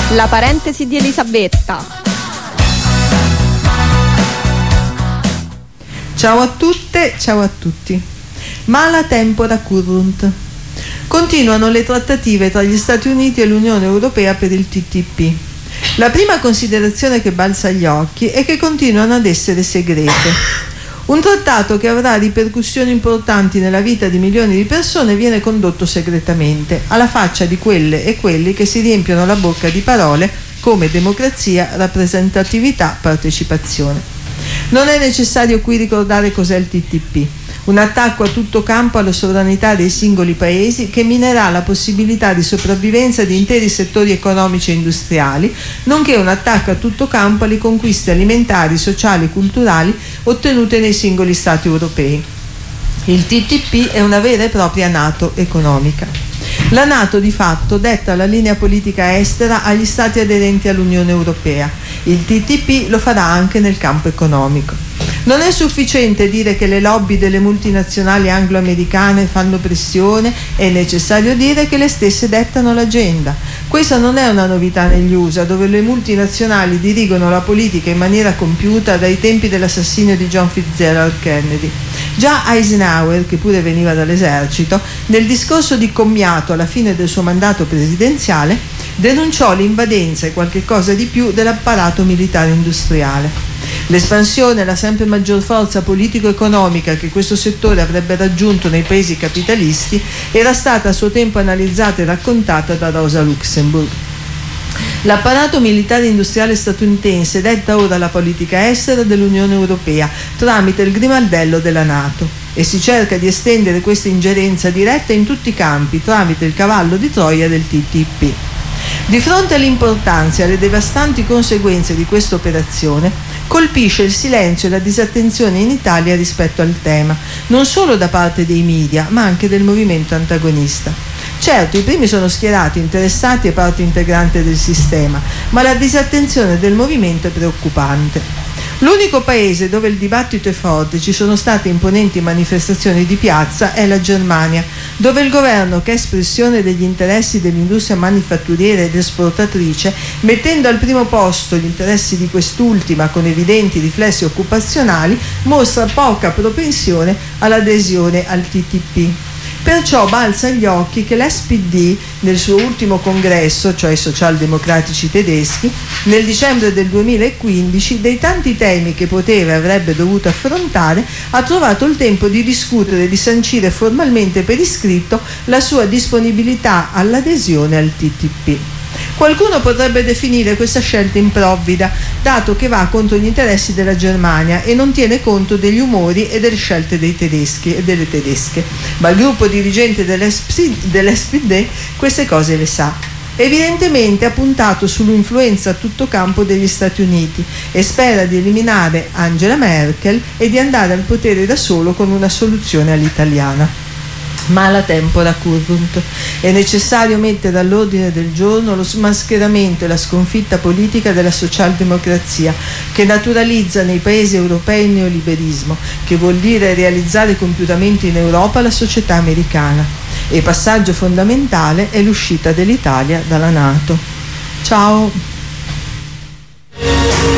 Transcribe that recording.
La parentesi di Elisabetta. Ciao a tutte, ciao a tutti. Mala tempora currunt. Continuano le trattative tra gli Stati Uniti e l'Unione Europea per il TTP. La prima considerazione che balza agli occhi è che continuano ad essere segrete. Un trattato che avrà ripercussioni importanti nella vita di milioni di persone viene condotto segretamente, alla faccia di quelle e quelli che si riempiono la bocca di parole come democrazia, rappresentatività, partecipazione. Non è necessario qui ricordare cos'è il TTP. Un attacco a tutto campo alla sovranità dei singoli paesi che minerà la possibilità di sopravvivenza di interi settori economici e industriali, nonché un attacco a tutto campo alle conquiste alimentari, sociali e culturali ottenute nei singoli Stati europei. Il TTP è una vera e propria NATO economica. La NATO di fatto detta la linea politica estera agli Stati aderenti all'Unione Europea. Il TTP lo farà anche nel campo economico. Non è sufficiente dire che le lobby delle multinazionali anglo-americane fanno pressione, è necessario dire che le stesse dettano l'agenda. Questa non è una novità negli USA, dove le multinazionali dirigono la politica in maniera compiuta dai tempi dell'assassinio di John Fitzgerald Kennedy. Già Eisenhower, che pure veniva dall'esercito, nel discorso di commiato alla fine del suo mandato presidenziale, denunciò l'invadenza e qualche cosa di più dell'apparato militare industriale. L'espansione e la sempre maggior forza politico-economica che questo settore avrebbe raggiunto nei paesi capitalisti era stata a suo tempo analizzata e raccontata da Rosa Luxemburg. L'apparato militare industriale statunitense detta ora la politica estera dell'Unione Europea tramite il grimaldello della NATO e si cerca di estendere questa ingerenza diretta in tutti i campi tramite il cavallo di Troia del TTP. Di fronte all'importanza e alle devastanti conseguenze di questa operazione, colpisce il silenzio e la disattenzione in Italia rispetto al tema, non solo da parte dei media, ma anche del movimento antagonista. Certo, i primi sono schierati, interessati e parte integrante del sistema, ma la disattenzione del movimento è preoccupante. L'unico paese dove il dibattito è forte, ci sono state imponenti manifestazioni di piazza, è la Germania, dove il governo, che è espressione degli interessi dell'industria manifatturiera ed esportatrice, mettendo al primo posto gli interessi di quest'ultima con evidenti riflessi occupazionali, mostra poca propensione all'adesione al TTP. Perciò balza agli occhi che l'SPD nel suo ultimo congresso, cioè i socialdemocratici tedeschi, nel dicembre del 2015, dei tanti temi che poteva e avrebbe dovuto affrontare, ha trovato il tempo di discutere e di sancire formalmente per iscritto la sua disponibilità all'adesione al TTP. Qualcuno potrebbe definire questa scelta improvvida, dato che va contro gli interessi della Germania e non tiene conto degli umori e delle scelte dei tedeschi e delle tedesche, ma il gruppo dirigente dell'SPD queste cose le sa. Evidentemente ha puntato sull'influenza a tutto campo degli Stati Uniti e spera di eliminare Angela Merkel e di andare al potere da solo con una soluzione all'italiana. Mala tempora currunt. È necessario mettere all'ordine del giorno lo smascheramento e la sconfitta politica della socialdemocrazia, che naturalizza nei paesi europei il neoliberismo, che vuol dire realizzare compiutamente in Europa la società americana. E passaggio fondamentale è l'uscita dell'Italia dalla NATO. Ciao!